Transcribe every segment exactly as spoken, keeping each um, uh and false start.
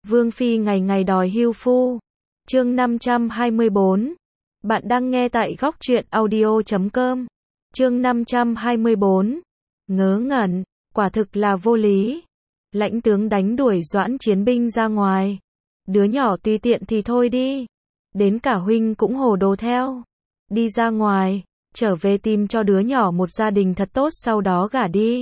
Vương Phi ngày ngày đòi hưu phu. Chương năm trăm hai mươi bốn. Bạn đang nghe tại góc truyện audio chấm com. Chương năm trăm hai mươi bốn. Ngớ ngẩn, quả thực là vô lý. Lãnh tướng đánh đuổi Doãn Chiến binh ra ngoài. Đứa nhỏ tùy tiện thì thôi đi. Đến cả huynh cũng hồ đồ theo. Đi ra ngoài, trở về tìm cho đứa nhỏ một gia đình thật tốt sau đó gả đi.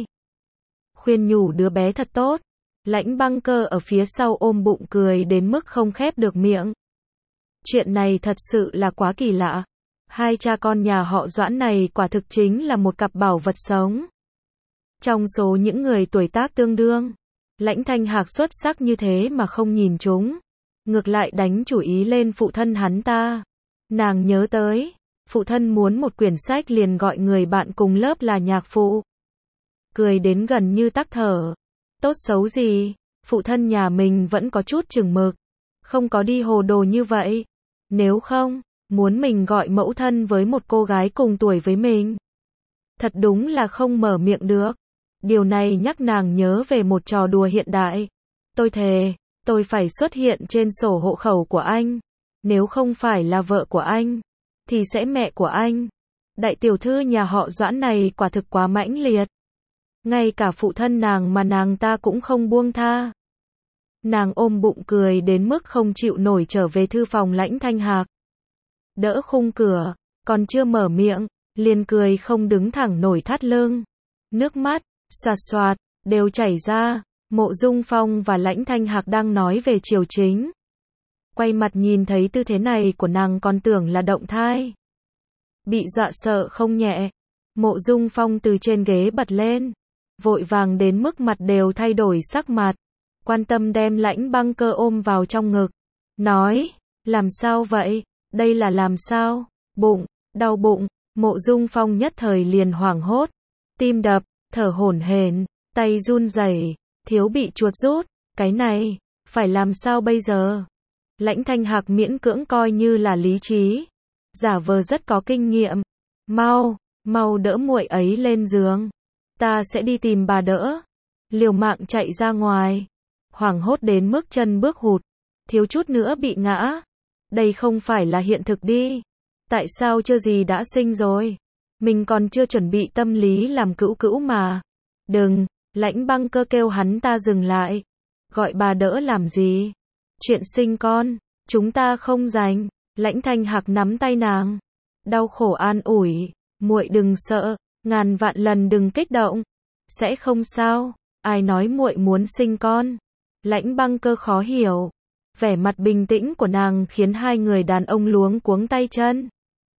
Khuyên nhủ đứa bé thật tốt. Lãnh Băng Cơ ở phía sau ôm bụng cười đến mức không khép được miệng. Chuyện này thật sự là quá kỳ lạ. Hai cha con nhà họ Doãn này quả thực chính là một cặp bảo vật sống. Trong số những người tuổi tác tương đương, Lãnh Thanh Hạc xuất sắc như thế mà không nhìn chúng. Ngược lại đánh chủ ý lên phụ thân hắn ta. Nàng nhớ tới, phụ thân muốn một quyển sách liền gọi người bạn cùng lớp là nhạc phụ. Cười đến gần như tắc thở. Tốt xấu gì, phụ thân nhà mình vẫn có chút chừng mực. Không có đi hồ đồ như vậy. Nếu không, muốn mình gọi mẫu thân với một cô gái cùng tuổi với mình. Thật đúng là không mở miệng được. Điều này nhắc nàng nhớ về một trò đùa hiện đại. Tôi thề, tôi phải xuất hiện trên sổ hộ khẩu của anh. Nếu không phải là vợ của anh, thì sẽ mẹ của anh. Đại tiểu thư nhà họ Doãn này quả thực quá mãnh liệt. Ngay cả phụ thân nàng mà nàng ta cũng không buông tha. Nàng ôm bụng cười đến mức không chịu nổi trở về thư phòng Lãnh Thanh Hạc. Đỡ khung cửa, còn chưa mở miệng, liền cười không đứng thẳng nổi thắt lưng. Nước mắt, xoạt xoạt, đều chảy ra. Mộ Dung Phong và Lãnh Thanh Hạc đang nói về triều chính. Quay mặt nhìn thấy tư thế này của nàng còn tưởng là động thai. Bị dọa sợ không nhẹ. Mộ Dung Phong từ trên ghế bật lên. Vội vàng đến mức mặt đều thay đổi sắc mặt. Quan tâm đem Lãnh Băng Cơ ôm vào trong ngực. Nói, làm sao vậy? Đây là làm sao? Bụng, đau bụng. Mộ Dung Phong nhất thời liền hoảng hốt. Tim đập, thở hổn hển, tay run rẩy, thiếu bị chuột rút. Cái này, phải làm sao bây giờ? Lãnh Thanh Hạc miễn cưỡng coi như là lý trí. Giả vờ rất có kinh nghiệm. Mau, mau đỡ muội ấy lên giường. Ta sẽ đi tìm bà đỡ. Liều mạng chạy ra ngoài. Hoảng hốt đến mức chân bước hụt. Thiếu chút nữa bị ngã. Đây không phải là hiện thực đi. Tại sao chưa gì đã sinh rồi? Mình còn chưa chuẩn bị tâm lý làm cữu cữu mà. Đừng, Lãnh Băng Cơ kêu hắn ta dừng lại. Gọi bà đỡ làm gì? Chuyện sinh con, chúng ta không rành. Lãnh Thanh Hạc nắm tay nàng. Đau khổ an ủi. Muội đừng sợ, ngàn vạn lần đừng kích động. Sẽ không sao, ai nói muội muốn sinh con? Lãnh Băng Cơ khó hiểu. Vẻ mặt bình tĩnh của nàng khiến hai người đàn ông luống cuống tay chân.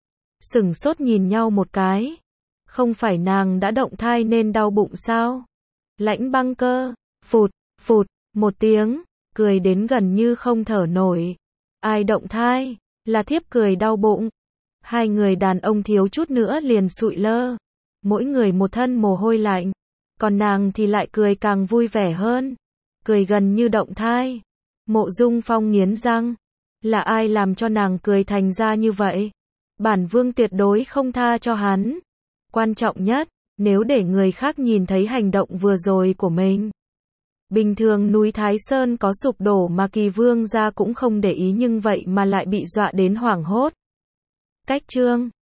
Sửng sốt nhìn nhau một cái. Không phải nàng đã động thai nên đau bụng sao? Lãnh Băng Cơ, phụt, phụt, một tiếng, cười đến gần như không thở nổi. Ai động thai? Là thiếp cười đau bụng. Hai người đàn ông thiếu chút nữa liền sụi lơ. Mỗi người một thân mồ hôi lạnh. Còn nàng thì lại cười càng vui vẻ hơn. Cười gần như động thai. Mộ Dung Phong nghiến răng. Là ai làm cho nàng cười thành ra như vậy? Bản vương tuyệt đối không tha cho hắn. Quan trọng nhất, nếu để người khác nhìn thấy hành động vừa rồi của mình. Bình thường núi Thái Sơn có sụp đổ mà Kỳ Vương gia cũng không để ý nhưng vậy mà lại bị dọa đến hoảng hốt. Cách chương